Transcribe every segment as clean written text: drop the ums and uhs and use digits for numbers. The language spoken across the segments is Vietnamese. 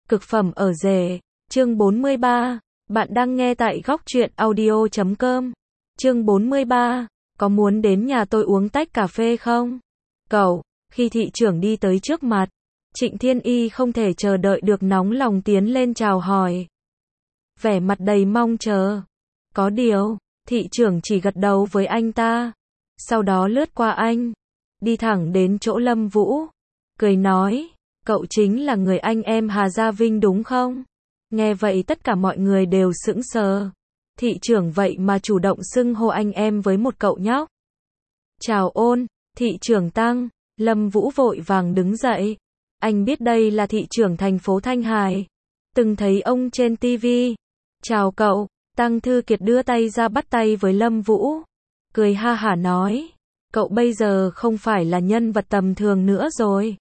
Cực phẩm ở rể, chương 43, bạn đang nghe tại góc truyện audio.com. Chương 43, có muốn đến nhà tôi uống tách cà phê không? Cậu, khi thị trưởng đi tới trước mặt, Trịnh Thiên Y không thể chờ đợi được nóng lòng tiến lên chào hỏi. Vẻ mặt đầy mong chờ. Có điều, thị trưởng chỉ gật đầu với anh ta, sau đó lướt qua anh, đi thẳng đến chỗ Lâm Vũ, cười nói, cậu chính là người anh em Hà Gia Vinh đúng không? Nghe vậy tất cả mọi người đều sững sờ. Thị trưởng vậy mà chủ động xưng hô anh em với một cậu nhóc. Chào ôn, thị trưởng Tăng. Lâm Vũ vội vàng đứng dậy. Anh biết đây là thị trưởng thành phố Thanh Hải. Từng thấy ông trên TV. Chào cậu. Tăng Thư Kiệt đưa tay ra bắt tay với Lâm Vũ. Cười ha hả nói. Cậu bây giờ không phải là nhân vật tầm thường nữa rồi.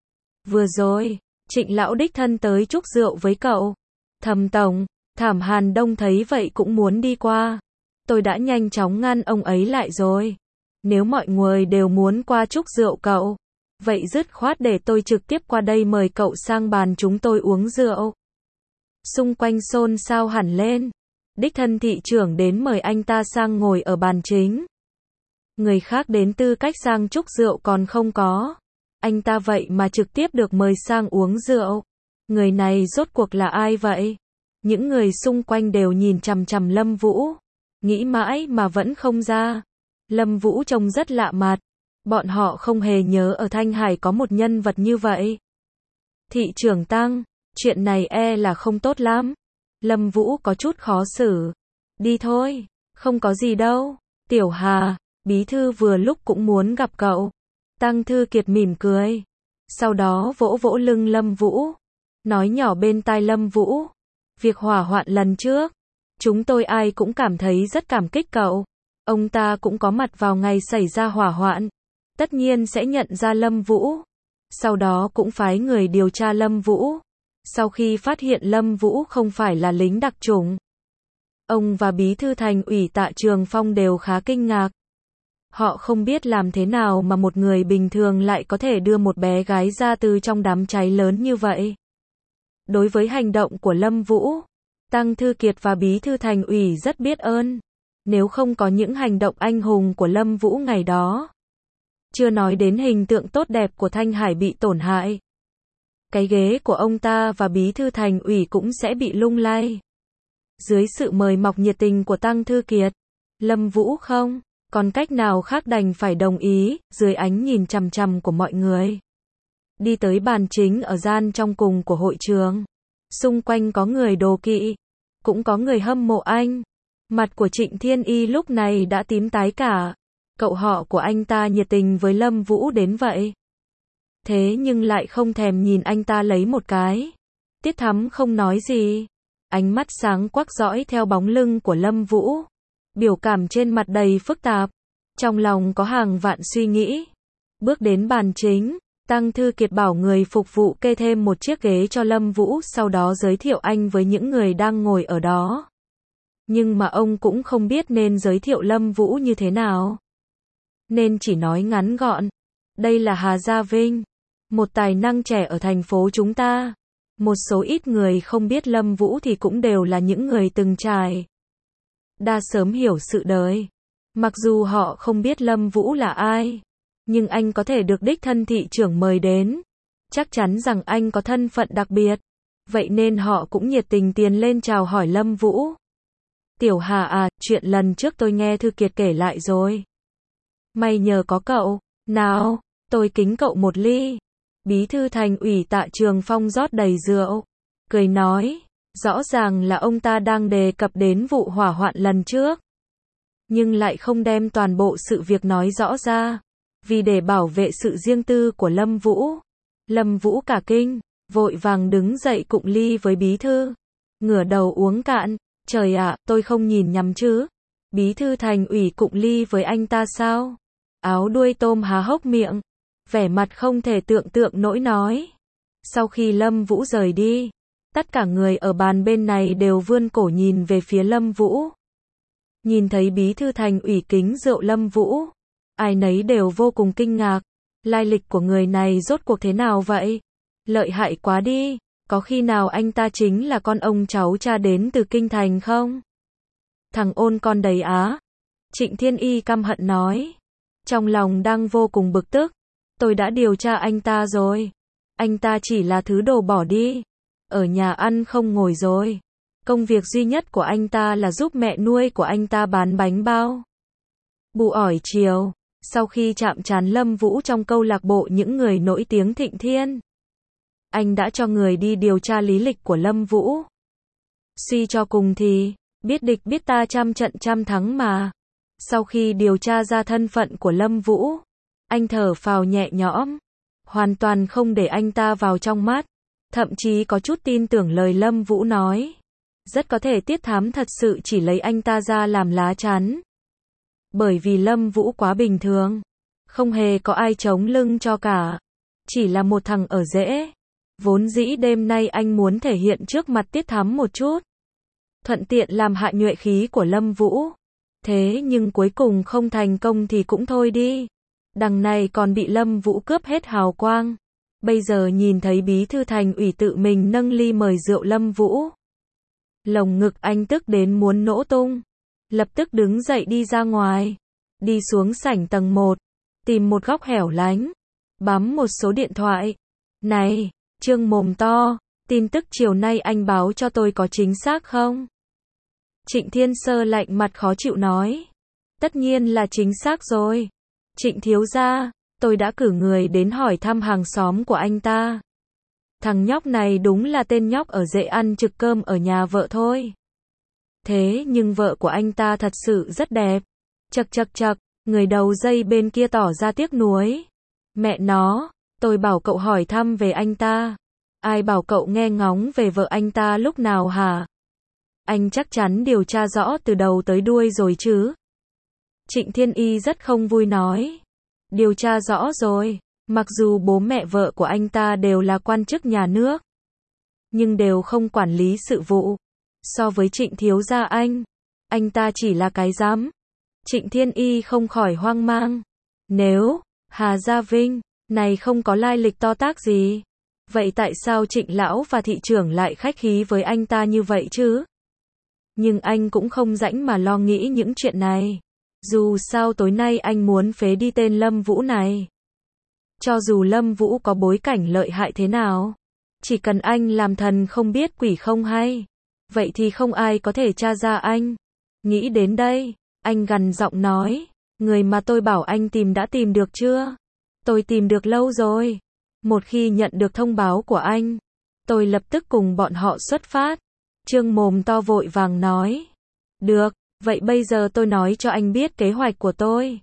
Vừa rồi, Trịnh lão đích thân tới chúc rượu với cậu. Thẩm tổng, Thảm Hàn Đông thấy vậy cũng muốn đi qua. Tôi đã nhanh chóng ngăn ông ấy lại rồi. Nếu mọi người đều muốn qua chúc rượu cậu, vậy dứt khoát để tôi trực tiếp qua đây mời cậu sang bàn chúng tôi uống rượu. Xung quanh xôn xao hẳn lên. Đích thân thị trưởng đến mời anh ta sang ngồi ở bàn chính. Người khác đến tư cách sang chúc rượu còn không có. Anh ta vậy mà trực tiếp được mời sang uống rượu. Người này rốt cuộc là ai vậy? Những người xung quanh đều nhìn chằm chằm Lâm Vũ. Nghĩ mãi mà vẫn không ra. Lâm Vũ trông rất lạ mặt. Bọn họ không hề nhớ ở Thanh Hải có một nhân vật như vậy. Thị trưởng Tăng, chuyện này là không tốt lắm. Lâm Vũ có chút khó xử. Đi thôi, không có gì đâu. Tiểu Hà, bí thư vừa lúc cũng muốn gặp cậu. Tăng Thư Kiệt mỉm cười. Sau đó vỗ vỗ lưng Lâm Vũ. Nói nhỏ bên tai Lâm Vũ. Việc hỏa hoạn lần trước, chúng tôi ai cũng cảm thấy rất cảm kích cậu. Ông ta cũng có mặt vào ngày xảy ra hỏa hoạn. Tất nhiên sẽ nhận ra Lâm Vũ. Sau đó cũng phái người điều tra Lâm Vũ. Sau khi phát hiện Lâm Vũ không phải là lính đặc chủng, ông và bí thư thành ủy Tạ Trường Phong đều khá kinh ngạc. Họ không biết làm thế nào mà một người bình thường lại có thể đưa một bé gái ra từ trong đám cháy lớn như vậy. Đối với hành động của Lâm Vũ, Tăng Thư Kiệt và bí thư thành ủy rất biết ơn. Nếu không có những hành động anh hùng của Lâm Vũ ngày đó, chưa nói đến hình tượng tốt đẹp của Thanh Hải bị tổn hại, cái ghế của ông ta và bí thư thành ủy cũng sẽ bị lung lay. Dưới sự mời mọc nhiệt tình của Tăng Thư Kiệt, Lâm Vũ không còn cách nào khác đành phải đồng ý, dưới ánh nhìn chằm chằm của mọi người. Đi tới bàn chính ở gian trong cùng của hội trường. Xung quanh có người đố kỵ, cũng có người hâm mộ anh. Mặt của Trịnh Thiên Y lúc này đã tím tái cả. Cậu họ của anh ta nhiệt tình với Lâm Vũ đến vậy. Thế nhưng lại không thèm nhìn anh ta lấy một cái. Tiết Thắm không nói gì. Ánh mắt sáng quắc dõi theo bóng lưng của Lâm Vũ. Biểu cảm trên mặt đầy phức tạp. Trong lòng có hàng vạn suy nghĩ. Bước đến bàn chính, Tăng Thư Kiệt bảo người phục vụ kê thêm một chiếc ghế cho Lâm Vũ, sau đó giới thiệu anh với những người đang ngồi ở đó. Nhưng mà ông cũng không biết nên giới thiệu Lâm Vũ như thế nào. Nên chỉ nói ngắn gọn. Đây là Hà Gia Vinh, một tài năng trẻ ở thành phố chúng ta. Một số ít người không biết Lâm Vũ thì cũng đều là những người từng trải, đã sớm hiểu sự đời. Mặc dù họ không biết Lâm Vũ là ai, nhưng anh có thể được đích thân thị trưởng mời đến, chắc chắn rằng anh có thân phận đặc biệt. Vậy nên họ cũng nhiệt tình tiến lên chào hỏi Lâm Vũ. Tiểu Hà à, chuyện lần trước tôi nghe Thư Kiệt kể lại rồi. May nhờ có cậu. Nào, tôi kính cậu một ly. Bí thư thành ủy Tạ Trường Phong rót đầy rượu, cười nói, rõ ràng là ông ta đang đề cập đến vụ hỏa hoạn lần trước, nhưng lại không đem toàn bộ sự việc nói rõ ra, vì để bảo vệ sự riêng tư của Lâm Vũ. Lâm Vũ cả kinh, vội vàng đứng dậy cụng ly với bí thư, ngửa đầu uống cạn. Trời ạ, tôi không nhìn nhầm chứ? Bí thư thành ủy cụng ly với anh ta sao? Áo đuôi tôm há hốc miệng, vẻ mặt không thể tưởng tượng nổi nói. Sau khi Lâm Vũ rời đi, tất cả người ở bàn bên này đều vươn cổ nhìn về phía Lâm Vũ. Nhìn thấy bí thư thành ủy kính rượu Lâm Vũ, ai nấy đều vô cùng kinh ngạc. Lai lịch của người này rốt cuộc thế nào vậy? Lợi hại quá đi. Có khi nào anh ta chính là con ông cháu cha đến từ kinh thành không? Thằng ôn con đấy á. Trịnh Thiên Y căm hận nói. Trong lòng đang vô cùng bực tức. Tôi đã điều tra anh ta rồi. Anh ta chỉ là thứ đồ bỏ đi. Ở nhà ăn không ngồi rồi. Công việc duy nhất của anh ta là giúp mẹ nuôi của anh ta bán bánh bao. Bù ỏi chiều. Sau khi chạm trán Lâm Vũ trong câu lạc bộ những người nổi tiếng Thịnh Thiên, anh đã cho người đi điều tra lý lịch của Lâm Vũ. Suy cho cùng thì, biết địch biết ta trăm trận trăm thắng mà. Sau khi điều tra ra thân phận của Lâm Vũ, anh thở phào nhẹ nhõm, hoàn toàn không để anh ta vào trong mắt, thậm chí có chút tin tưởng lời Lâm Vũ nói. Rất có thể Tiết Thám thật sự chỉ lấy anh ta ra làm lá chắn. Bởi vì Lâm Vũ quá bình thường, không hề có ai chống lưng cho cả. Chỉ là một thằng ở rễ. Vốn dĩ đêm nay anh muốn thể hiện trước mặt Tiết Thám một chút, thuận tiện làm hạ nhuệ khí của Lâm Vũ. Thế nhưng cuối cùng không thành công thì cũng thôi đi. Đằng này còn bị Lâm Vũ cướp hết hào quang. Bây giờ nhìn thấy bí thư thành ủy tự mình nâng ly mời rượu Lâm Vũ, lồng ngực anh tức đến muốn nổ tung. Lập tức đứng dậy đi ra ngoài, đi xuống sảnh tầng 1, tìm một góc hẻo lánh, bấm một số điện thoại. Này, Trương mồm to, tin tức chiều nay anh báo cho tôi có chính xác không? Trịnh Thiên Sơ lạnh mặt khó chịu nói. Tất nhiên là chính xác rồi. Trịnh thiếu gia, tôi đã cử người đến hỏi thăm hàng xóm của anh ta. Thằng nhóc này đúng là tên nhóc ở rễ ăn trực cơm ở nhà vợ thôi. Thế nhưng vợ của anh ta thật sự rất đẹp. Chậc chậc chậc, người đầu dây bên kia tỏ ra tiếc nuối. Mẹ nó, tôi bảo cậu hỏi thăm về anh ta. Ai bảo cậu nghe ngóng về vợ anh ta lúc nào hả? Anh chắc chắn điều tra rõ từ đầu tới đuôi rồi chứ? Trịnh Thiên Y rất không vui nói. Điều tra rõ rồi, mặc dù bố mẹ vợ của anh ta đều là quan chức nhà nước, nhưng đều không quản lý sự vụ. So với Trịnh thiếu gia anh ta chỉ là cái giám. Trịnh Thiên Y không khỏi hoang mang. Nếu Hà Gia Vinh này không có lai lịch to tát gì, vậy tại sao Trịnh lão và thị trưởng lại khách khí với anh ta như vậy chứ? Nhưng anh cũng không rảnh mà lo nghĩ những chuyện này. Dù sao tối nay anh muốn phế đi tên Lâm Vũ này. Cho dù Lâm Vũ có bối cảnh lợi hại thế nào, chỉ cần anh làm thần không biết quỷ không hay, vậy thì không ai có thể tra ra anh. Nghĩ đến đây, anh gằn giọng nói, người mà tôi bảo anh tìm đã tìm được chưa? Tôi tìm được lâu rồi. Một khi nhận được thông báo của anh, tôi lập tức cùng bọn họ xuất phát. Trương mồm to vội vàng nói. Được, vậy bây giờ tôi nói cho anh biết kế hoạch của tôi.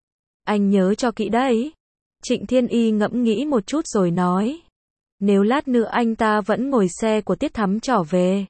Anh nhớ cho kỹ đấy. Trịnh Thiên Y ngẫm nghĩ một chút rồi nói. Nếu lát nữa anh ta vẫn ngồi xe của Tiết Thắm trở về,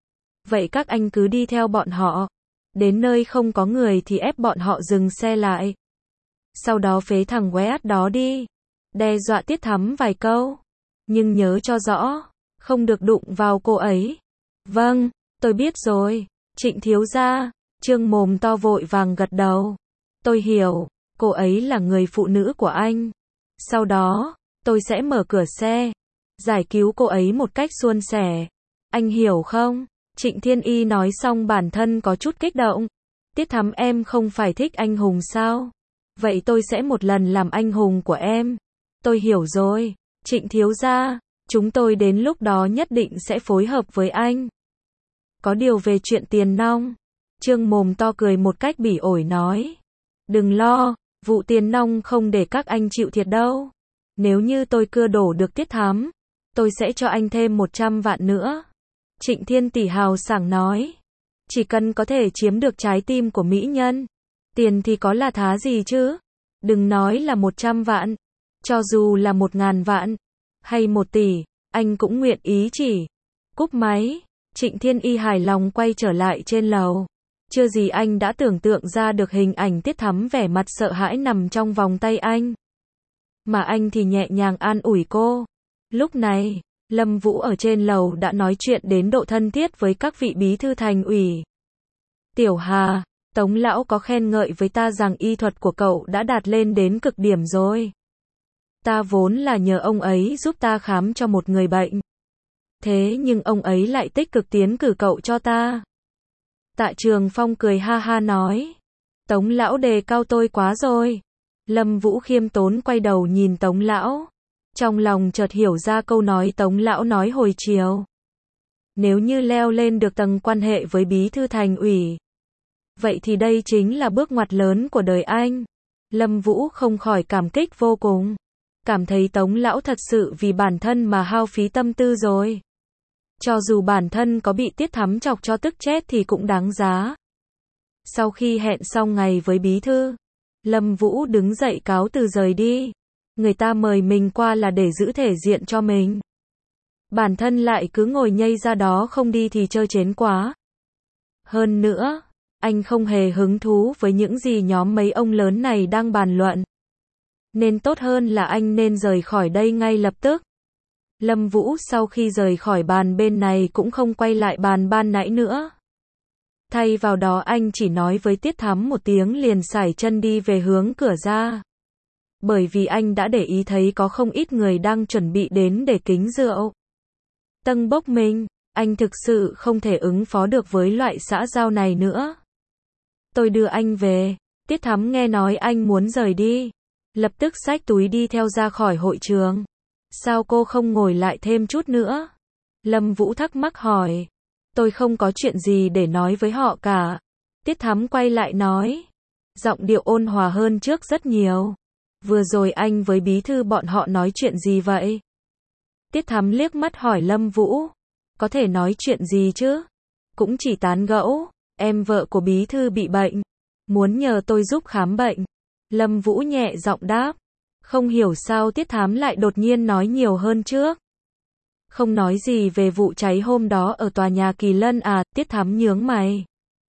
vậy các anh cứ đi theo bọn họ. Đến nơi không có người thì ép bọn họ dừng xe lại. Sau đó phế thằng qué át đó đi. Đe dọa Tiết Thắm vài câu. Nhưng nhớ cho rõ, không được đụng vào cô ấy. Vâng, tôi biết rồi. Trịnh thiếu gia. Trương mồm to vội vàng gật đầu. Tôi hiểu, cô ấy là người phụ nữ của anh. Sau đó, tôi sẽ mở cửa xe, giải cứu cô ấy một cách suôn sẻ. Anh hiểu không? Trịnh Thiên Y nói xong bản thân có chút kích động. Tiết Thắm em không phải thích anh hùng sao? Vậy tôi sẽ một lần làm anh hùng của em. Tôi hiểu rồi. Trịnh thiếu gia, chúng tôi đến lúc đó nhất định sẽ phối hợp với anh. Có điều về chuyện tiền nong, Trương mồm to cười một cách bỉ ổi nói. Đừng lo, vụ tiền nong không để các anh chịu thiệt đâu. Nếu như tôi cưa đổ được Tiết Thám, tôi sẽ cho anh thêm 100 vạn nữa. Trịnh Thiên tỷ hào sảng nói. Chỉ cần có thể chiếm được trái tim của mỹ nhân, tiền thì có là thá gì chứ? Đừng nói là 100 vạn, cho dù là 1000 vạn, hay 1 tỷ, anh cũng nguyện ý chỉ. Cúp máy, Trịnh Thiên Y hài lòng quay trở lại trên lầu. Chưa gì anh đã tưởng tượng ra được hình ảnh Tiết Thắm vẻ mặt sợ hãi nằm trong vòng tay anh. Mà anh thì nhẹ nhàng an ủi cô. Lúc này, Lâm Vũ ở trên lầu đã nói chuyện đến độ thân thiết với các vị bí thư thành ủy. Tiểu Hà, Tống lão có khen ngợi với ta rằng y thuật của cậu đã đạt lên đến cực điểm rồi. Ta vốn là nhờ ông ấy giúp ta khám cho một người bệnh. Thế nhưng ông ấy lại tích cực tiến cử cậu cho ta. Tạ Trường Phong cười ha ha nói. Tống lão đề cao tôi quá rồi. Lâm Vũ khiêm tốn quay đầu nhìn Tống lão. Trong lòng chợt hiểu ra câu nói Tống lão nói hồi chiều. Nếu như leo lên được tầng quan hệ với bí thư thành ủy, vậy thì đây chính là bước ngoặt lớn của đời anh. Lâm Vũ không khỏi cảm kích vô cùng. Cảm thấy Tống lão thật sự vì bản thân mà hao phí tâm tư rồi. Cho dù bản thân có bị Tiết Thắm chọc cho tức chết thì cũng đáng giá. Sau khi hẹn xong ngày với bí thư, Lâm Vũ đứng dậy cáo từ rời đi. Người ta mời mình qua là để giữ thể diện cho mình. Bản thân lại cứ ngồi nhây ra đó không đi thì trơ trến quá. Hơn nữa, anh không hề hứng thú với những gì nhóm mấy ông lớn này đang bàn luận. Nên tốt hơn là anh nên rời khỏi đây ngay lập tức. Lâm Vũ sau khi rời khỏi bàn bên này cũng không quay lại bàn ban nãy nữa. Thay vào đó anh chỉ nói với Tiết Thắm một tiếng liền sải chân đi về hướng cửa ra. Bởi vì anh đã để ý thấy có không ít người đang chuẩn bị đến để kính rượu. Tâng bốc mình, anh thực sự không thể ứng phó được với loại xã giao này nữa. Tôi đưa anh về. Tiết Thắm nghe nói anh muốn rời đi, lập tức xách túi đi theo ra khỏi hội trường. Sao cô không ngồi lại thêm chút nữa? Lâm Vũ thắc mắc hỏi. Tôi không có chuyện gì để nói với họ cả. Tiết Thắm quay lại nói. Giọng điệu ôn hòa hơn trước rất nhiều. Vừa rồi anh với bí thư bọn họ nói chuyện gì vậy? Tiết Thắm liếc mắt hỏi Lâm Vũ. Có thể nói chuyện gì chứ? Cũng chỉ tán gẫu. Em vợ của bí thư bị bệnh, muốn nhờ tôi giúp khám bệnh. Lâm Vũ nhẹ giọng đáp. Không hiểu sao Tiết Thám lại đột nhiên nói nhiều hơn trước. Không nói gì về vụ cháy hôm đó ở tòa nhà Kỳ Lân à? Tiết Thám nhướng mày.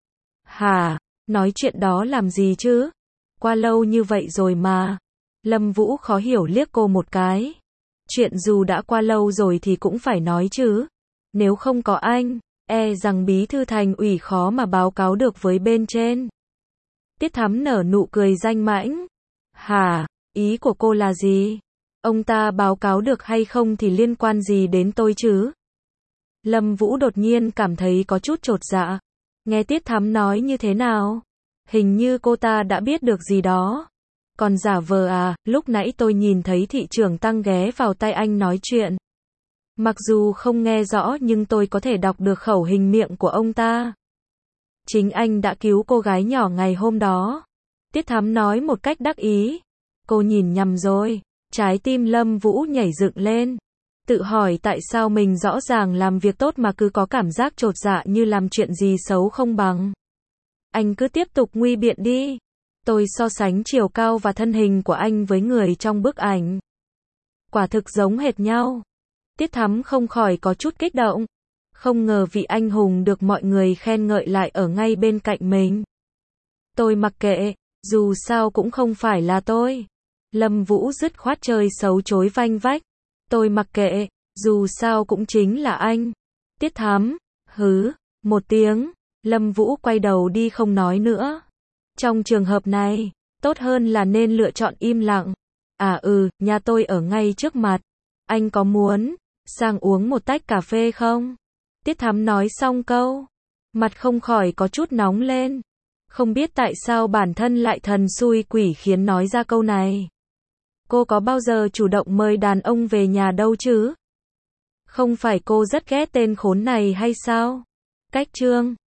Hả? Nói chuyện đó làm gì chứ? Qua lâu như vậy rồi mà. Lâm Vũ khó hiểu liếc cô một cái. Chuyện dù đã qua lâu rồi thì cũng phải nói chứ. Nếu không có anh, e rằng bí thư thành ủy khó mà báo cáo được với bên trên. Tiết Thắm nở nụ cười danh mãnh. Hả? Ý của cô là gì? Ông ta báo cáo được hay không thì liên quan gì đến tôi chứ? Lâm Vũ đột nhiên cảm thấy có chút chột dạ. Nghe Tiết Thắm nói như thế nào? Hình như cô ta đã biết được gì đó. Còn giả vờ à? Lúc nãy tôi nhìn thấy thị trưởng Tăng ghé vào tai anh nói chuyện. Mặc dù không nghe rõ nhưng tôi có thể đọc được khẩu hình miệng của ông ta. Chính anh đã cứu cô gái nhỏ ngày hôm đó. Tiết Thắm nói một cách đắc ý. Cô nhìn nhầm rồi. Trái tim Lâm Vũ nhảy dựng lên. Tự hỏi tại sao mình rõ ràng làm việc tốt mà cứ có cảm giác chột dạ như làm chuyện gì xấu không bằng. Anh cứ tiếp tục nguy biện đi. Tôi so sánh chiều cao và thân hình của anh với người trong bức ảnh. Quả thực giống hệt nhau. Tiết Thắm không khỏi có chút kích động. Không ngờ vị anh hùng được mọi người khen ngợi lại ở ngay bên cạnh mình. Tôi mặc kệ, dù sao cũng không phải là tôi. Lâm Vũ dứt khoát chơi xấu chối vanh vách. Tôi mặc kệ, dù sao cũng chính là anh. Tiết Thắm, hứ, một tiếng. Lâm Vũ quay đầu đi không nói nữa. Trong trường hợp này, tốt hơn là nên lựa chọn im lặng. À nhà tôi ở ngay trước mặt. Anh có muốn sang uống một tách cà phê không? Tiết Thắm nói xong câu, mặt không khỏi có chút nóng lên. Không biết tại sao bản thân lại thần xui quỷ khiến nói ra câu này. Cô có bao giờ chủ động mời đàn ông về nhà đâu chứ? Không phải cô rất ghét tên khốn này hay sao? Cách chương